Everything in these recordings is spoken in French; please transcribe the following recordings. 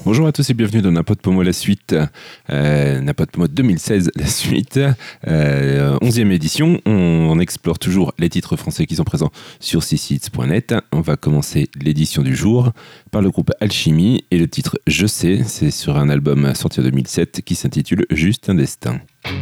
Bonjour à tous et bienvenue dans N'importe Pomo la suite, N'importe Pomo 2016 la suite, 11e édition. On explore toujours les titres français qui sont présents sur csites.net. On va commencer l'édition du jour par le groupe Alchimie et le titre Je sais, c'est sur un album sorti en 2007 qui s'intitule Juste un destin.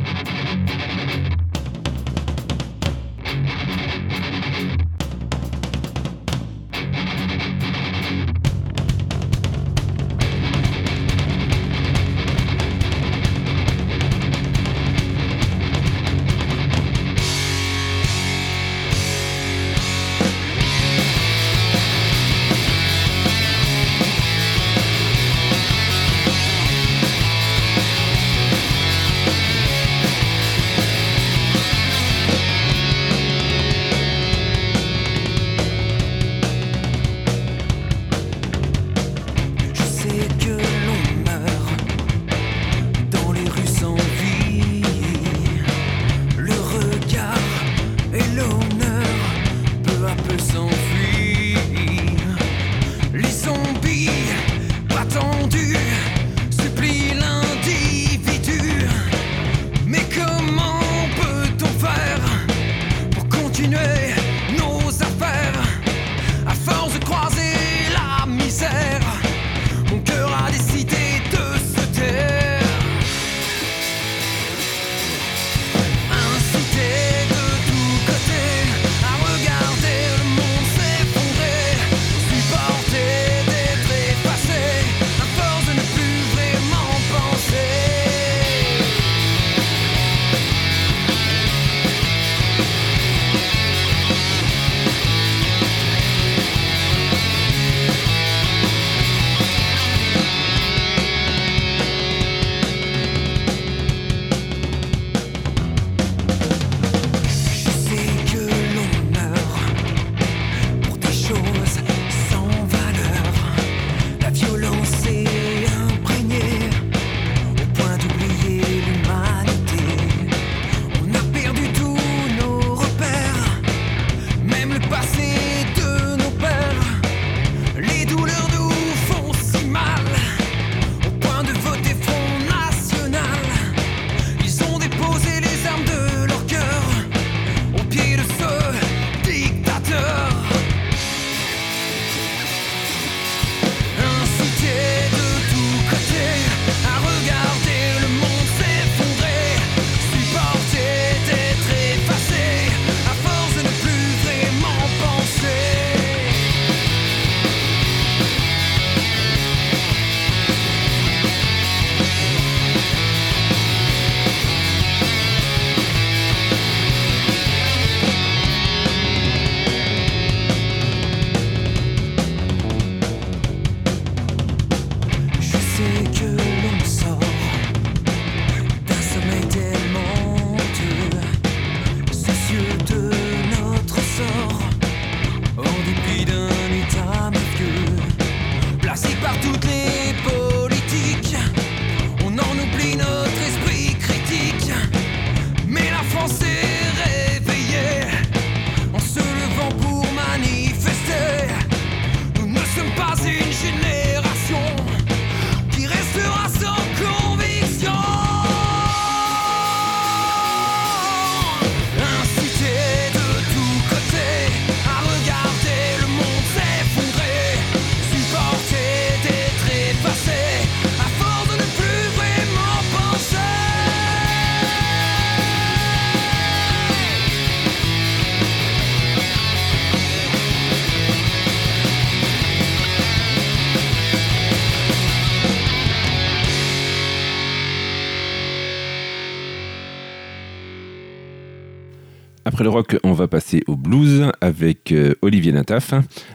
Après le rock, on va passer au blues avec Olivier Nataf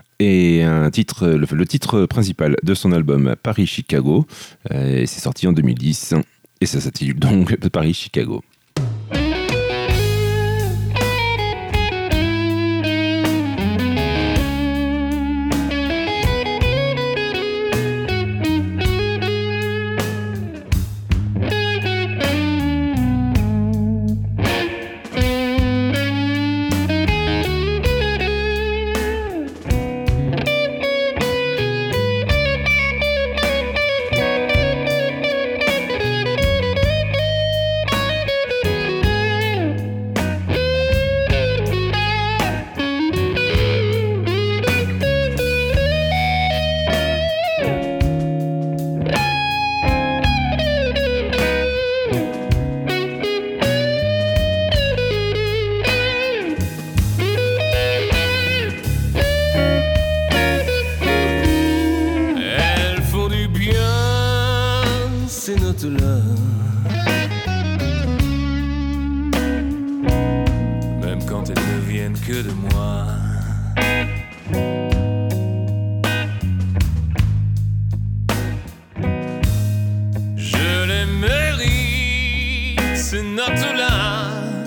et le titre principal de son album Paris-Chicago. C'est sorti en 2010 et ça s'intitule donc Paris-Chicago. notes-là. Même quand elles ne viennent que de moi. Je les mérite, ces notes-là.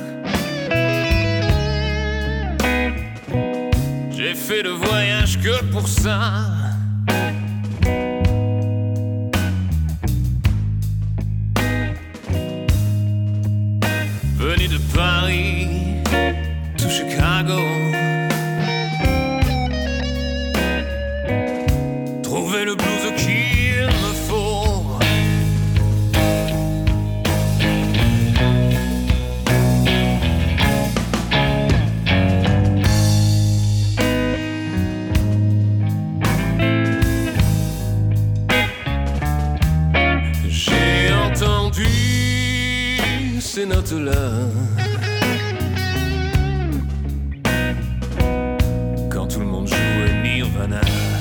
J'ai fait le voyage que pour ça. Venu de Paris, tout Chicago. Trouver le blues qu'il me faut. J'ai entendu ces notes-là quand tout le monde jouait Nirvana.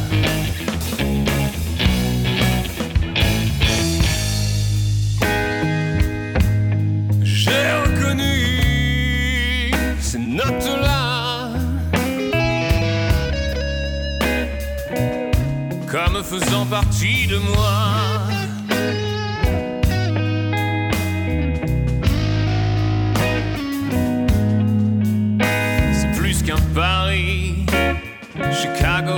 J'ai reconnu ces notes-là comme faisant partie de moi. Qu'un Paris, Chicago,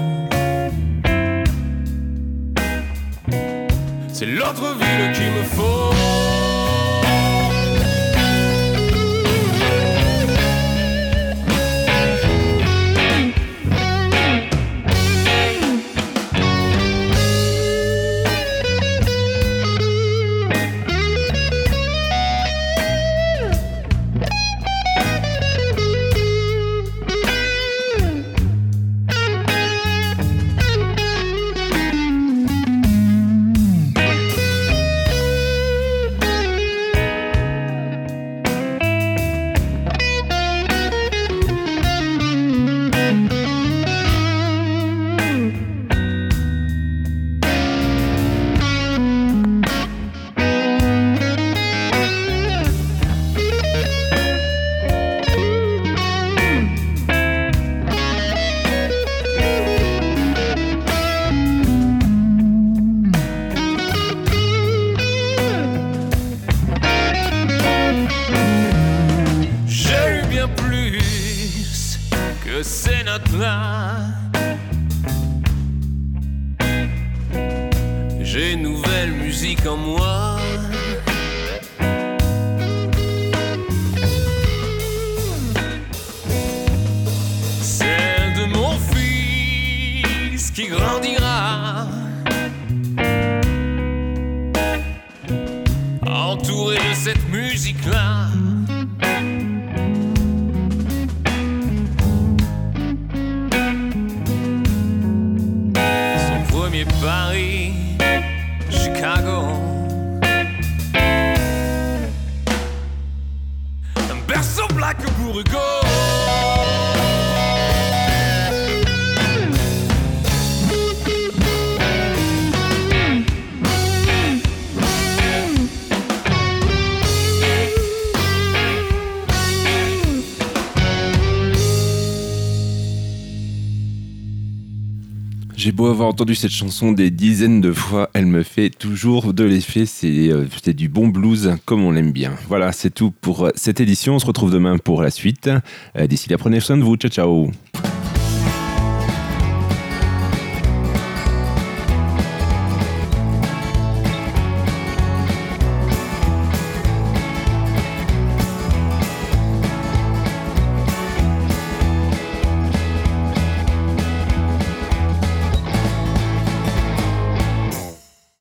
c'est l'autre ville qu'il me faut. Ces notes-là, j'ai une nouvelle musique en moi. Celle de mon fils qui grandira, entouré de cette musique-là. Paris, Chicago, un berceau black pour Hugo. J'ai beau avoir entendu cette chanson des dizaines de fois, elle me fait toujours de l'effet. C'est du bon blues comme on l'aime bien. Voilà, c'est tout pour cette édition. On se retrouve demain pour la suite. D'ici là, prenez soin de vous. Ciao, ciao.